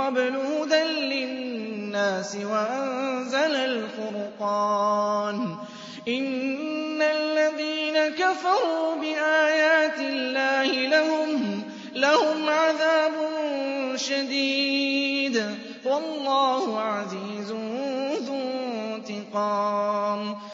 قَبْلُ هُدًى لِّلنَّاسِ وَأَنزَلَ الْفُرْقَانَ ۗ إِنَّ الَّذِينَ كَفَرُوا بِآيَاتِ اللَّهِ لَهُمْ عَذَابٌ شَدِيدٌ ۗ وَاللَّهُ عَزِيزٌ ذُو انتِقَامٍ.